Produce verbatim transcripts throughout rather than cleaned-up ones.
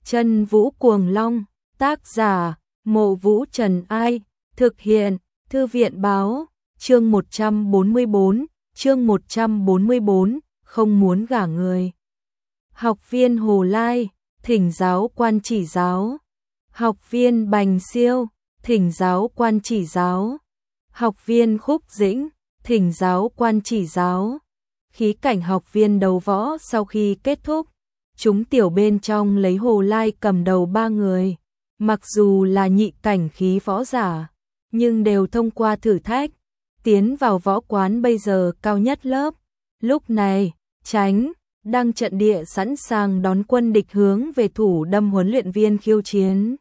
Chân Vũ Cuồng Long, tác giả, Mộ Vũ Trần Ai, thực hiện, Thư viện Báo, chương một trăm bốn mươi bốn, chương một trăm bốn mươi bốn, không muốn gả người. Học viên Hồ Lai, thỉnh giáo quan chỉ giáo. Học viên Bành Siêu, thỉnh giáo quan chỉ giáo. Học viên Khúc Dĩnh, thỉnh giáo quan chỉ giáo. Khí cảnh học viên đấu võ sau khi kết thúc, chúng tiểu bên trong lấy Hồ Lai cầm đầu ba người, mặc dù là nhị cảnh khí võ giả, nhưng đều thông qua thử thách, tiến vào võ quán bây giờ cao nhất lớp. Lúc này, Tránh đang trận địa sẵn sàng đón quân địch hướng về thủ đâm huấn luyện viên khiêu chiến.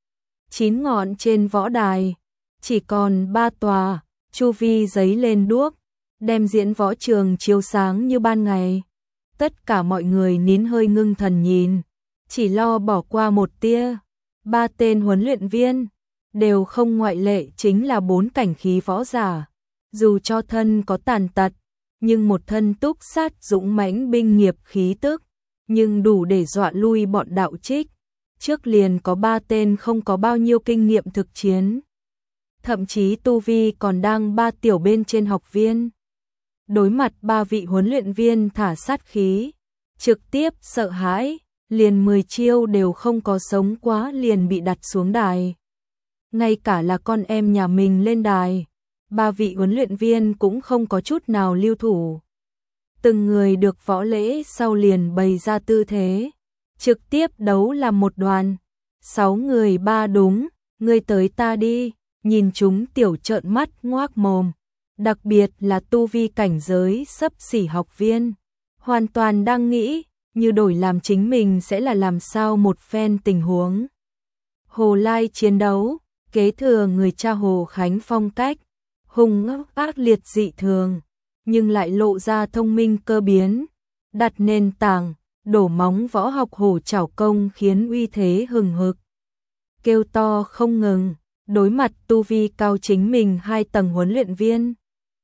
Chín ngọn trên võ đài, chỉ còn ba tòa, chu vi giấy lên đuốc, đem diễn võ trường chiếu sáng như ban ngày. Tất cả mọi người nín hơi ngưng thần nhìn, chỉ lo bỏ qua một tia. Ba tên huấn luyện viên, đều không ngoại lệ chính là bốn cảnh khí võ giả. Dù cho thân có tàn tật, nhưng một thân túc sát dũng mãnh binh nghiệp khí tức, nhưng đủ để dọa lui bọn đạo trích. Trước liền có ba tên không có bao nhiêu kinh nghiệm thực chiến. Thậm chí tu vi còn đang ba tiểu bên trên học viên. Đối mặt ba vị huấn luyện viên thả sát khí, trực tiếp sợ hãi, liền mười chiêu đều không có sống quá liền bị đặt xuống đài. Ngay cả là con em nhà mình lên đài, ba vị huấn luyện viên cũng không có chút nào lưu thủ. Từng người được võ lễ sau liền bày ra tư thế, trực tiếp đấu làm một đoàn. Sáu người ba đúng, ngươi tới ta đi, nhìn chúng tiểu trợn mắt ngoác mồm. Đặc biệt là tu vi cảnh giới xấp xỉ học viên, hoàn toàn đang nghĩ, như đổi làm chính mình sẽ là làm sao một phen tình huống. Hồ Lai chiến đấu, kế thừa người cha Hồ Khánh phong cách, hung ác liệt dị thường, nhưng lại lộ ra thông minh cơ biến, đặt nền tảng, đổ móng võ học hổ chảo công khiến uy thế hừng hực. Kêu to không ngừng, đối mặt tu vi cao chính mình hai tầng huấn luyện viên.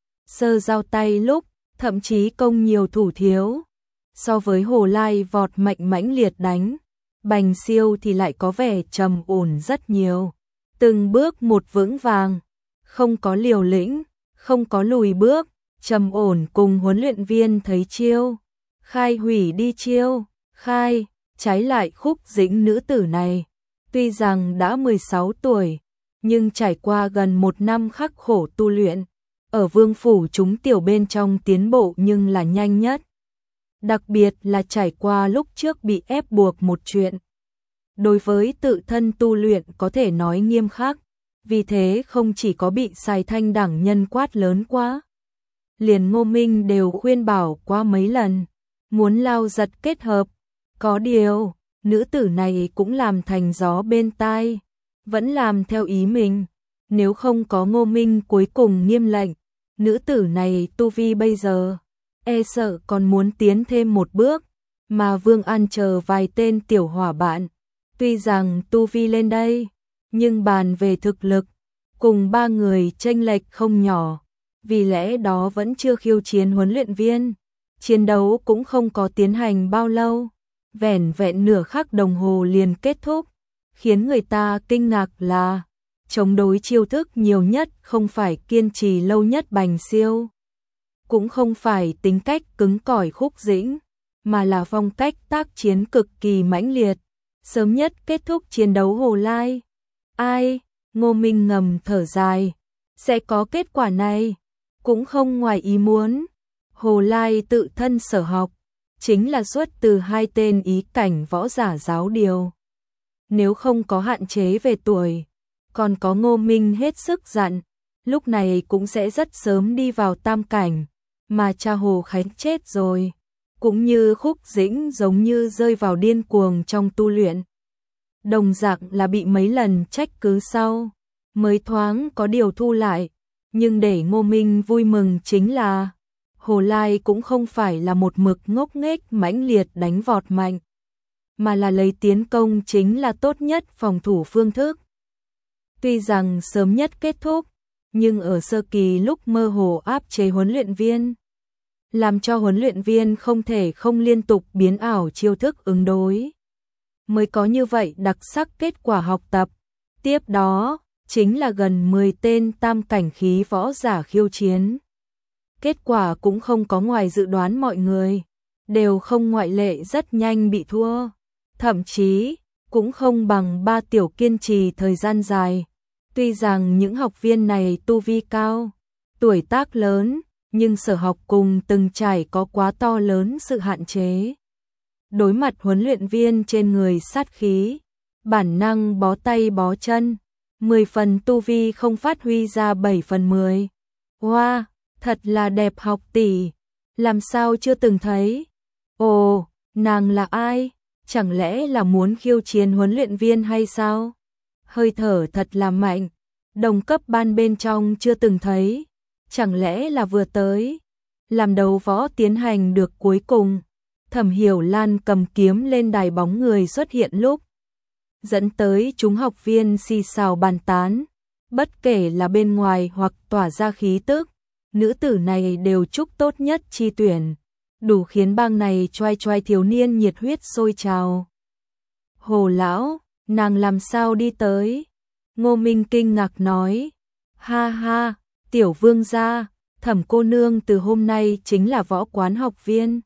Sơ giao tay lúc, thậm chí công nhiều thủ thiếu. So với Hồ Lai vọt mạnh mãnh liệt đánh, Bành Siêu thì lại có vẻ trầm ổn rất nhiều. Từng bước một vững vàng, không có liều lĩnh, không có lùi bước, trầm ổn cùng huấn luyện viên thấy chiêu. Khai hủy đi chiêu, khai, trái lại Khúc Dĩnh nữ tử này. Tuy rằng đã mười sáu tuổi, nhưng trải qua gần một năm khắc khổ tu luyện. Ở vương phủ chúng tiểu bên trong tiến bộ nhưng là nhanh nhất. Đặc biệt là trải qua lúc trước bị ép buộc một chuyện. Đối với tự thân tu luyện có thể nói nghiêm khắc, vì thế không chỉ có bị Sài Thanh đẳng nhân quát lớn quá. Liền Ngô Minh đều khuyên bảo qua mấy lần, muốn lao giật kết hợp. Có điều, nữ tử này cũng làm thành gió bên tai, vẫn làm theo ý mình. Nếu không có Ngô Minh cuối cùng nghiêm lệnh, nữ tử này tu vi bây giờ, e sợ còn muốn tiến thêm một bước, mà Vương An chờ vài tên tiểu hỏa bạn. Tuy rằng tu vi lên đây, nhưng bàn về thực lực, cùng ba người chênh lệch không nhỏ, vì lẽ đó vẫn chưa khiêu chiến huấn luyện viên. Chiến đấu cũng không có tiến hành bao lâu, vẻn vẹn nửa khắc đồng hồ liền kết thúc, khiến người ta kinh ngạc là chống đối chiêu thức nhiều nhất không phải kiên trì lâu nhất Bành Siêu, cũng không phải tính cách cứng cỏi Khúc Dĩnh, mà là phong cách tác chiến cực kỳ mãnh liệt, sớm nhất kết thúc chiến đấu Hồ Lai. Ai, Ngô Minh ngầm thở dài, sẽ có kết quả này, cũng không ngoài ý muốn. Hồ Lai tự thân sở học, chính là xuất từ hai tên ý cảnh võ giả giáo điều. Nếu không có hạn chế về tuổi, còn có Ngô Minh hết sức dặn, lúc này cũng sẽ rất sớm đi vào tam cảnh, mà cha Hồ Khánh chết rồi, cũng như Khúc Dĩnh giống như rơi vào điên cuồng trong tu luyện. Đồng dạng là bị mấy lần trách cứ sau, mới thoáng có điều thu lại, nhưng để Ngô Minh vui mừng chính là Hồ Lai cũng không phải là một mực ngốc nghếch mãnh liệt đánh vọt mạnh, mà là lấy tiến công chính là tốt nhất phòng thủ phương thức. Tuy rằng sớm nhất kết thúc, nhưng ở sơ kỳ lúc mơ hồ áp chế huấn luyện viên, làm cho huấn luyện viên không thể không liên tục biến ảo chiêu thức ứng đối. mới có như vậy đặc sắc kết quả học tập. Tiếp đó, chính là gần mười tên tam cảnh khí võ giả khiêu chiến. Kết quả cũng không có ngoài dự đoán mọi người, đều không ngoại lệ rất nhanh bị thua. Thậm chí, cũng không bằng ba tiểu kiên trì thời gian dài. Tuy rằng những học viên này tu vi cao, tuổi tác lớn, nhưng sở học cùng từng trải có quá to lớn sự hạn chế. Đối mặt huấn luyện viên trên người sát khí, bản năng bó tay bó chân, mười phần tu vi không phát huy ra bảy phần mười. Wow, thật là đẹp học tỷ, làm sao chưa từng thấy. Ồ, nàng là ai? Chẳng lẽ là muốn khiêu chiến huấn luyện viên hay sao? Hơi thở thật là mạnh, đồng cấp ban bên trong chưa từng thấy, chẳng lẽ là vừa tới. Làm đấu võ tiến hành được cuối cùng, Thẩm Hiểu Lan cầm kiếm lên đài bóng người xuất hiện lúc, dẫn tới chúng học viên xì xào bàn tán, bất kể là bên ngoài hoặc tỏa ra khí tức, nữ tử này đều chúc tốt nhất chi tuyển, đủ khiến bang này choai choai thiếu niên nhiệt huyết sôi trào. Hồ lão, nàng làm sao đi tới? Ngô Minh kinh ngạc nói, ha ha, tiểu vương gia, Thẩm cô nương từ hôm nay chính là võ quán học viên.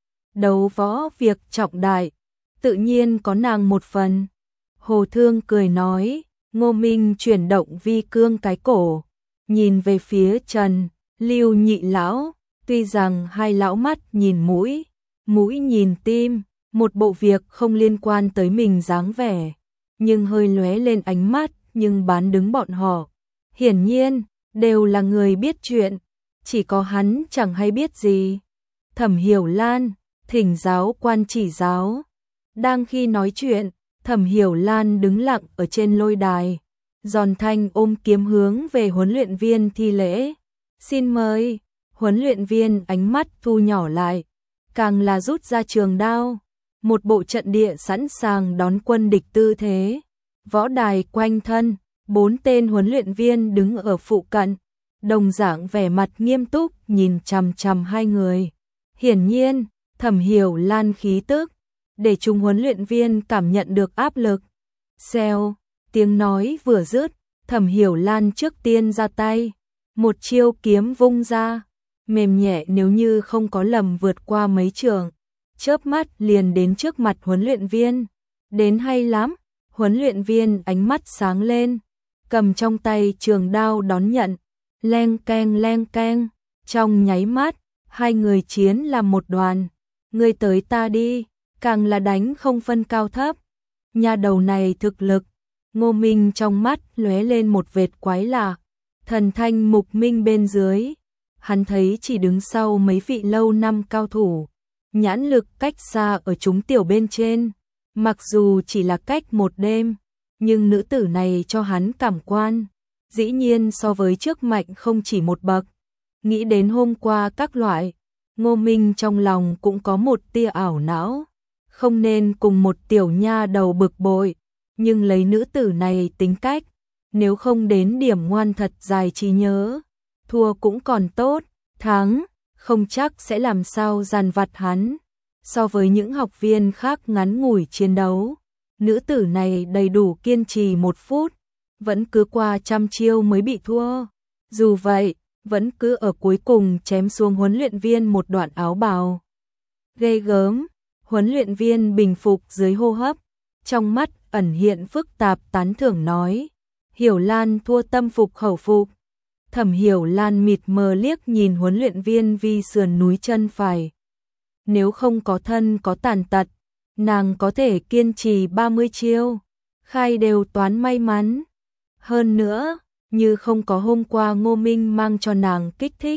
Đấu võ việc trọng đại, tự nhiên có nàng một phần. Hồ Thương cười nói, Ngô Minh chuyển động vi cương cái cổ, nhìn về phía Trần, Lưu nhị lão, tuy rằng hai lão mắt nhìn mũi, mũi nhìn tim, một bộ việc không liên quan tới mình dáng vẻ, nhưng hơi lóe lên ánh mắt, nhưng bán đứng bọn họ. Hiển nhiên, đều là người biết chuyện, chỉ có hắn chẳng hay biết gì. Thẩm Hiểu Lan, thỉnh giáo quan chỉ giáo. Đang khi nói chuyện, Thẩm Hiểu Lan đứng lặng ở trên lôi đài, giòn thanh ôm kiếm hướng về huấn luyện viên thi lễ. Xin mời. Huấn luyện viên ánh mắt thu nhỏ lại, càng là rút ra trường đao, một bộ trận địa sẵn sàng đón quân địch tư thế. Võ đài quanh thân, bốn tên huấn luyện viên đứng ở phụ cận, đồng dạng vẻ mặt nghiêm túc nhìn chằm chằm hai người. Hiển nhiên, Thẩm Hiểu Lan khí tức, để chúng huấn luyện viên cảm nhận được áp lực. Xèo, tiếng nói vừa dứt, Thẩm Hiểu Lan trước tiên ra tay, một chiêu kiếm vung ra, mềm nhẹ nếu như không có lầm vượt qua mấy trường, chớp mắt liền đến trước mặt huấn luyện viên. Đến hay lắm, huấn luyện viên ánh mắt sáng lên, cầm trong tay trường đao đón nhận, leng keng leng keng, trong nháy mắt, hai người chiến làm một đoàn, ngươi tới ta đi, càng là đánh không phân cao thấp. Nhà đầu này thực lực, Ngô Minh trong mắt lóe lên một vệt quái lạ, thần thanh mục minh bên dưới, hắn thấy chỉ đứng sau mấy vị lâu năm cao thủ, nhãn lực cách xa ở chúng tiểu bên trên, mặc dù chỉ là cách một đêm, nhưng nữ tử này cho hắn cảm quan, dĩ nhiên so với trước mạnh không chỉ một bậc. Nghĩ đến hôm qua các loại, Ngô Minh trong lòng cũng có một tia ảo não, không nên cùng một tiểu nha đầu bực bội, nhưng lấy nữ tử này tính cách, nếu không đến điểm ngoan thật dài trí nhớ, thua cũng còn tốt, thắng, không chắc sẽ làm sao dằn vặt hắn. So với những học viên khác ngắn ngủi chiến đấu, nữ tử này đầy đủ kiên trì một phút, vẫn cứ qua trăm chiêu mới bị thua. Dù vậy, vẫn cứ ở cuối cùng chém xuống huấn luyện viên một đoạn áo bào. Ghê gớm, huấn luyện viên bình phục dưới hô hấp, trong mắt ẩn hiện phức tạp tán thưởng nói, Hiểu Lan thua tâm phục khẩu phục. Thẩm Hiểu Lan mịt mờ liếc nhìn huấn luyện viên vi sườn núi chân phải. Nếu không có thân có tàn tật, nàng có thể kiên trì ba mươi chiêu, khai đều toán may mắn. Hơn nữa, như không có hôm qua Ngô Minh mang cho nàng kích thích.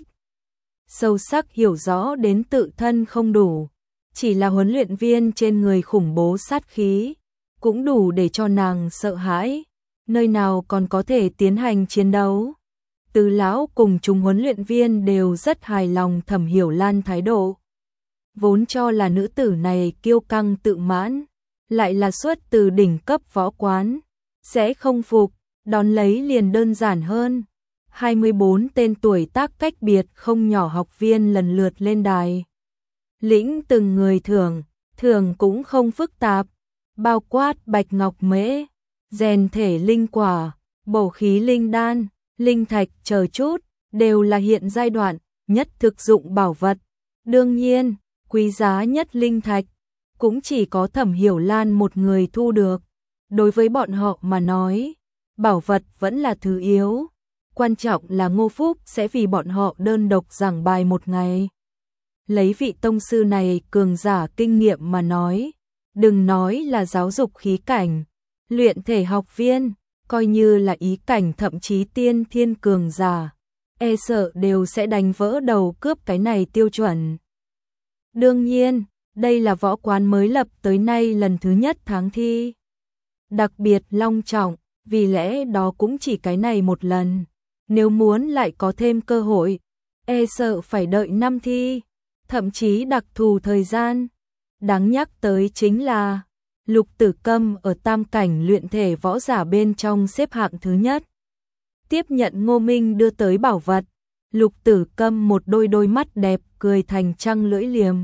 Sâu sắc hiểu rõ đến tự thân không đủ, chỉ là huấn luyện viên trên người khủng bố sát khí, cũng đủ để cho nàng sợ hãi, nơi nào còn có thể tiến hành chiến đấu. Từ lão cùng chúng huấn luyện viên đều rất hài lòng Thẩm Hiểu Lan thái độ. Vốn cho là nữ tử này kiêu căng tự mãn, lại là xuất từ đỉnh cấp võ quán, sẽ không phục, đón lấy liền đơn giản hơn. hai mươi bốn tên tuổi tác cách biệt không nhỏ học viên lần lượt lên đài. Lĩnh từng người thưởng, thưởng cũng không phức tạp, bao quát bạch ngọc mễ, rèn thể linh quả, bổ khí linh đan, linh thạch chờ chút, đều là hiện giai đoạn nhất thực dụng bảo vật. Đương nhiên, quý giá nhất linh thạch cũng chỉ có Thẩm Hiểu Lan một người thu được. Đối với bọn họ mà nói, bảo vật vẫn là thứ yếu, quan trọng là Ngô Phúc sẽ vì bọn họ đơn độc giảng bài một ngày. Lấy vị tông sư này cường giả kinh nghiệm mà nói, đừng nói là giáo dục khí cảnh, luyện thể học viên, coi như là ý cảnh thậm chí tiên thiên cường giả, e sợ đều sẽ đánh vỡ đầu cướp cái này tiêu chuẩn. Đương nhiên, đây là võ quán mới lập tới nay lần thứ nhất tháng thi. Đặc biệt long trọng, vì lẽ đó cũng chỉ cái này một lần. Nếu muốn lại có thêm cơ hội, e sợ phải đợi năm thi, thậm chí đặc thù thời gian. Đáng nhắc tới chính là Lục Tử Câm ở tam cảnh luyện thể võ giả bên trong xếp hạng thứ nhất. Tiếp nhận Ngô Minh đưa tới bảo vật, Lục Tử Câm một đôi đôi mắt đẹp cười thành trăng lưỡi liềm.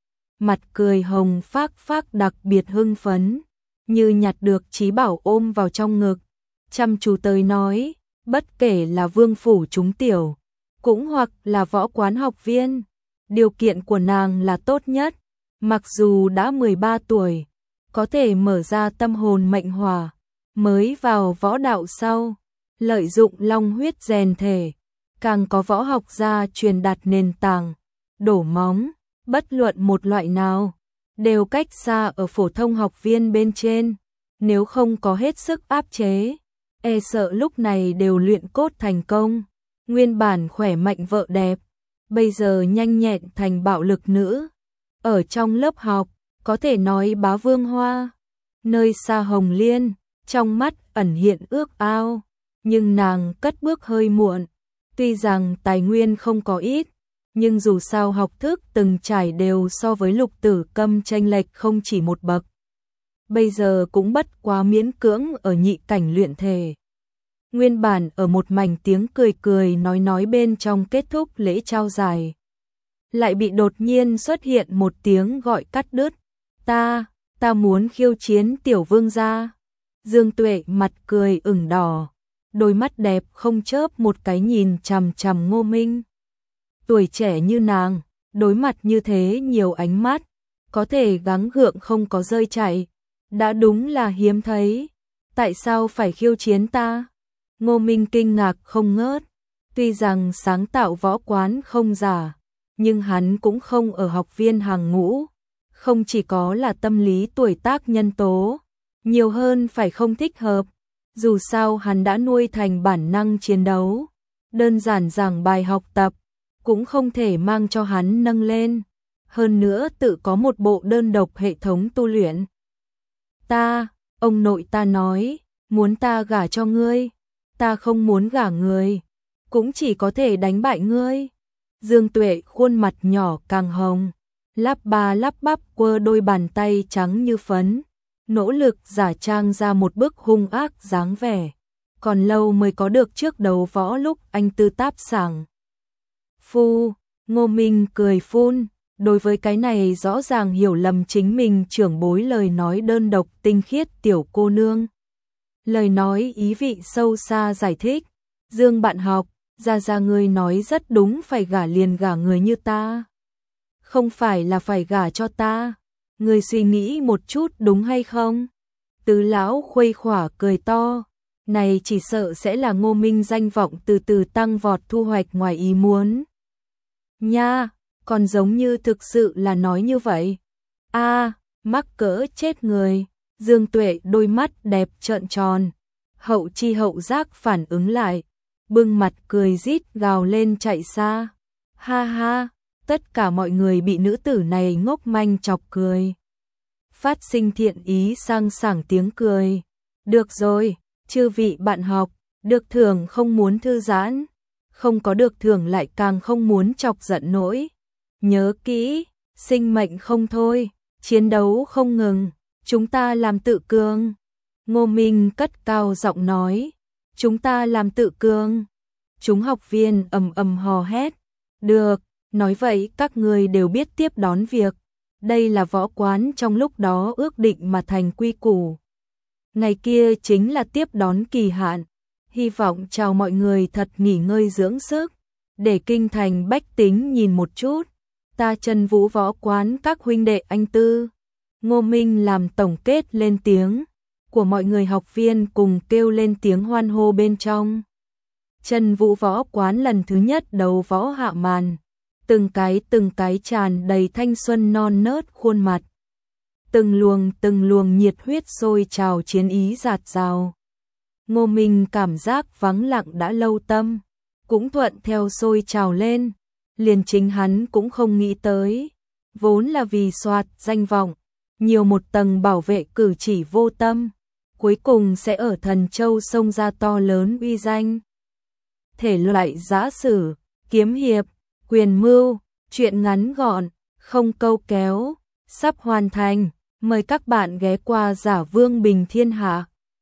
Mặt cười hồng phác phác đặc biệt hưng phấn, như nhặt được chí bảo ôm vào trong ngực. Chăm chú tới nói, bất kể là vương phủ chúng tiểu, cũng hoặc là võ quán học viên, điều kiện của nàng là tốt nhất. Mặc dù đã mười ba tuổi, có thể mở ra tâm hồn mệnh hỏa, mới vào võ đạo sau, lợi dụng long huyết rèn thể, càng có võ học gia truyền đạt nền tảng, đổ móng, bất luận một loại nào, đều cách xa ở phổ thông học viên bên trên, nếu không có hết sức áp chế, e sợ lúc này đều luyện cốt thành công, nguyên bản khỏe mạnh vợ đẹp, bây giờ nhanh nhẹn thành bạo lực nữ. Ở trong lớp học, có thể nói bá vương hoa, nơi xa hồng liên, trong mắt ẩn hiện ước ao, nhưng nàng cất bước hơi muộn, tuy rằng tài nguyên không có ít, nhưng dù sao học thức từng trải đều so với Lục Tử Câm chênh lệch không chỉ một bậc. Bây giờ cũng bất quá miễn cưỡng ở nhị cảnh luyện thể. Nguyên bản ở một mảnh tiếng cười cười nói nói bên trong kết thúc lễ trao giải, lại bị đột nhiên xuất hiện một tiếng gọi cắt đứt. Ta, ta muốn khiêu chiến tiểu vương gia. Dương Tuệ mặt cười ửng đỏ, đôi mắt đẹp không chớp một cái nhìn chằm chằm Ngô Minh. Tuổi trẻ như nàng, đối mặt như thế nhiều ánh mắt, có thể gắng gượng không có rơi chảy, đã đúng là hiếm thấy. Tại sao phải khiêu chiến ta? Ngô Minh kinh ngạc không ngớt, tuy rằng sáng tạo võ quán không giả, nhưng hắn cũng không ở học viên hàng ngũ, không chỉ có là tâm lý tuổi tác nhân tố, nhiều hơn phải không thích hợp, dù sao hắn đã nuôi thành bản năng chiến đấu, đơn giản giảng bài học tập, cũng không thể mang cho hắn nâng lên, hơn nữa tự có một bộ đơn độc hệ thống tu luyện. Ta, ông nội ta nói, muốn ta gả cho ngươi, ta không muốn gả người, cũng chỉ có thể đánh bại ngươi. Dương Tuệ khuôn mặt nhỏ càng hồng, lắp ba lắp bắp quơ đôi bàn tay trắng như phấn, nỗ lực giả trang ra một bức hung ác dáng vẻ, còn lâu mới có được trước đầu võ lúc anh tư táp sảng. Phu, Ngô Minh cười phun, đối với cái này rõ ràng hiểu lầm chính mình trưởng bối lời nói đơn độc tinh khiết tiểu cô nương. Lời nói ý vị sâu xa giải thích, Dương bạn học, ra ra ngươi nói rất đúng, phải gả liền gả người như ta. Không phải là phải gả cho ta, ngươi suy nghĩ một chút đúng hay không? Tứ lão khuây khỏa cười to, này chỉ sợ sẽ là Ngô Minh danh vọng từ từ tăng vọt, thu hoạch ngoài ý muốn. Nha, còn giống như thực sự là nói như vậy. A, mắc cỡ chết người. Dương Tuệ đôi mắt đẹp trợn tròn, hậu chi hậu giác phản ứng lại, bưng mặt cười rít gào lên chạy xa. Ha ha, tất cả mọi người bị nữ tử này ngốc manh chọc cười. Phát sinh thiện ý sang sảng tiếng cười. Được rồi, chư vị bạn học, được thưởng không muốn thư giãn, không có được thưởng lại càng không muốn chọc giận nỗi. Nhớ kỹ, sinh mệnh không thôi, chiến đấu không ngừng, chúng ta làm tự cường. Ngô Minh cất cao giọng nói, chúng ta làm tự cường. Chúng học viên ầm ầm hò hét, được, nói vậy các người đều biết tiếp đón việc. Đây là võ quán trong lúc đó ước định mà thành quy củ. Ngày kia chính là tiếp đón kỳ hạn, hy vọng chào mọi người thật nghỉ ngơi dưỡng sức, để kinh thành bách tính nhìn một chút. Ta Chân Vũ võ quán các huynh đệ anh tư. Ngô Minh làm tổng kết lên tiếng, của mọi người học viên cùng kêu lên tiếng hoan hô bên trong. Chân Vũ võ quán lần thứ nhất đấu võ hạ màn, từng cái từng cái tràn đầy thanh xuân non nớt khuôn mặt. Từng luồng từng luồng nhiệt huyết sôi trào chiến ý dạt dào. Ngô Minh cảm giác vắng lặng đã lâu tâm, cũng thuận theo sôi trào lên, liền chính hắn cũng không nghĩ tới. Vốn là vì soạt danh vọng, nhiều một tầng bảo vệ cử chỉ vô tâm, cuối cùng sẽ ở Thần Châu xông ra to lớn uy danh. Thể loại giã sử, kiếm hiệp, quyền mưu, truyện ngắn gọn, không câu kéo, sắp hoàn thành. Mời các bạn ghé qua Giả Vương Bình Thiên Hạ.